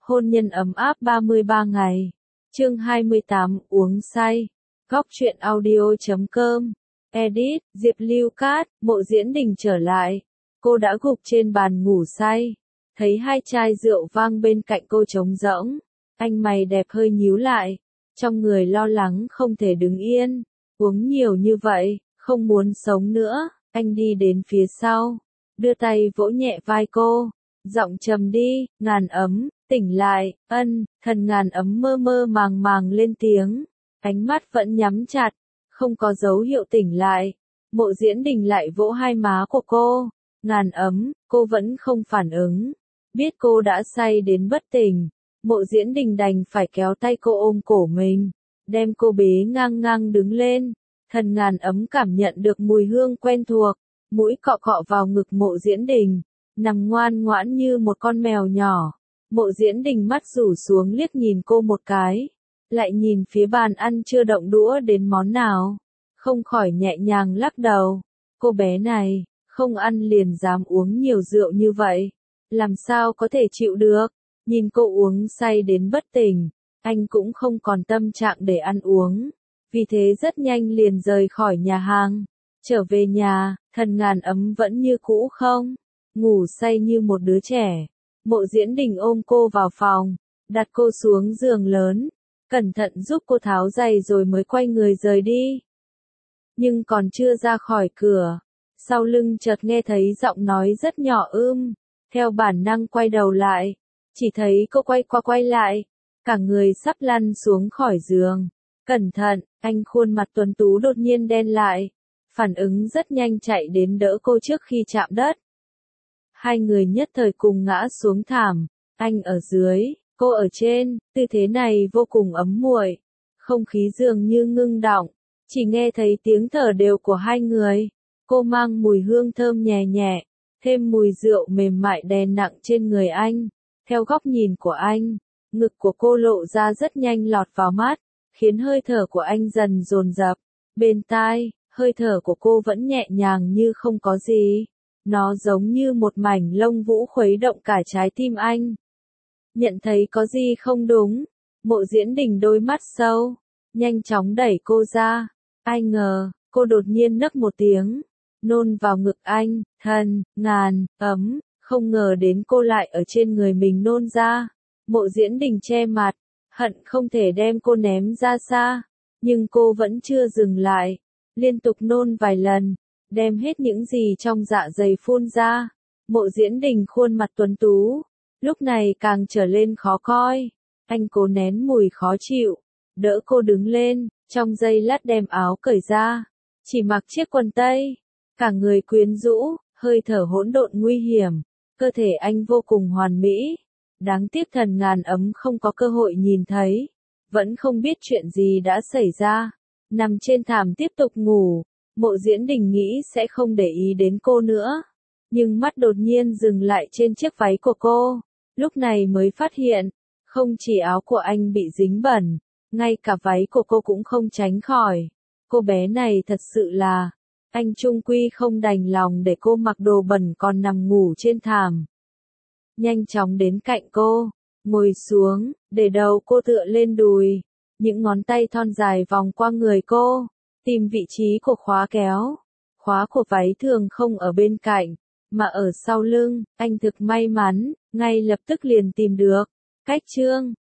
Hôn nhân ấm áp 33 ngày. Chương 28, uống say. Góc truyện audio.com. Edit, Diệp Lưu Cát. Mộ Diễn Đình trở lại. Cô đã gục trên bàn ngủ say. Thấy hai chai rượu vang bên cạnh cô trống rỗng. Anh mày đẹp hơi nhíu lại. Trong người lo lắng không thể đứng yên. Uống nhiều như vậy, không muốn sống nữa. Anh đi đến phía sau. Đưa tay vỗ nhẹ vai cô. Giọng trầm đi, Ngàn Ấm, tỉnh lại, thần Ngàn Ấm mơ mơ màng màng lên tiếng. Ánh mắt vẫn nhắm chặt, không có dấu hiệu tỉnh lại. Mộ Diễn Đình lại vỗ hai má của cô. Ngàn Ấm, cô vẫn không phản ứng. Biết cô đã say đến bất tỉnh. Mộ Diễn Đình đành phải kéo tay cô ôm cổ mình. Đem cô bế ngang ngang đứng lên. Thần Ngàn Ấm cảm nhận được mùi hương quen thuộc. Mũi cọ cọ vào ngực Mộ Diễn Đình. Nằm ngoan ngoãn như một con mèo nhỏ. Mộ Diễn Đình mắt rủ xuống liếc nhìn cô một cái. Lại nhìn phía bàn ăn chưa động đũa đến món nào. Không khỏi nhẹ nhàng lắc đầu. Cô bé này, không ăn liền dám uống nhiều rượu như vậy. Làm sao có thể chịu được. Nhìn cô uống say đến bất tỉnh. Anh cũng không còn tâm trạng để ăn uống. Vì thế rất nhanh liền rời khỏi nhà hàng. Trở về nhà, thần Ngàn Ấm vẫn như cũ không. Ngủ say như một đứa trẻ. Mộ Diễn Đình ôm cô vào phòng. Đặt cô xuống giường lớn. Cẩn thận giúp cô tháo giày rồi mới quay người rời đi. Nhưng còn chưa ra khỏi cửa. Sau lưng chợt nghe thấy giọng nói rất nhỏ Theo bản năng quay đầu lại. Chỉ thấy cô quay qua quay lại. Cả người sắp lăn xuống khỏi giường. Cẩn thận, anh khuôn mặt tuấn tú đột nhiên đen lại. Phản ứng rất nhanh chạy đến đỡ cô trước khi chạm đất. Hai người nhất thời cùng ngã xuống thảm. Anh ở dưới, cô ở trên, tư thế này vô cùng ấm muội. Không khí dường như ngưng đọng. Chỉ nghe thấy tiếng thở đều của hai người. Cô mang mùi hương thơm nhẹ nhẹ. Thêm mùi rượu mềm mại đè nặng trên người anh. Theo góc nhìn của anh, ngực của cô lộ ra rất nhanh lọt vào mắt. Khiến hơi thở của anh dần dồn dập. Bên tai, hơi thở của cô vẫn nhẹ nhàng như không có gì. Nó giống như một mảnh lông vũ khuấy động cả trái tim anh. Nhận thấy có gì không đúng. Mộ Diễn Đình đôi mắt sâu. Nhanh chóng đẩy cô ra. Ai ngờ, cô đột nhiên nấc một tiếng. Nôn vào ngực anh. Thần, Ngàn, Ấm. Không ngờ đến cô lại ở trên người mình nôn ra. Mộ Diễn Đình che mặt. Hận không thể đem cô ném ra xa. Nhưng cô vẫn chưa dừng lại. Liên tục nôn vài lần. Đem hết những gì trong dạ dày phun ra. Mộ Diễn Đình khuôn mặt tuấn tú. Lúc này càng trở lên khó coi. Anh cố nén mùi khó chịu. Đỡ cô đứng lên. Trong giây lát đem áo cởi ra. Chỉ mặc chiếc quần tây. Cả người quyến rũ. Hơi thở hỗn độn nguy hiểm. Cơ thể anh vô cùng hoàn mỹ. Đáng tiếc thần Ngàn Ấm không có cơ hội nhìn thấy. Vẫn không biết chuyện gì đã xảy ra. Nằm trên thảm tiếp tục ngủ. Mộ Diễn Đình nghĩ sẽ không để ý đến cô nữa. Nhưng mắt đột nhiên dừng lại trên chiếc váy của cô. Lúc này mới phát hiện. Không chỉ áo của anh bị dính bẩn. Ngay cả váy của cô cũng không tránh khỏi. Cô bé này thật sự là. Anh trung quy không đành lòng để cô mặc đồ bẩn còn nằm ngủ trên thảm. Nhanh chóng đến cạnh cô. Ngồi xuống, để đầu cô tựa lên đùi. Những ngón tay thon dài vòng qua người cô. Tìm vị trí của khóa kéo. Khóa của váy thường không ở bên cạnh, mà ở sau lưng. Anh thực may mắn, ngay lập tức liền tìm được. Cách chương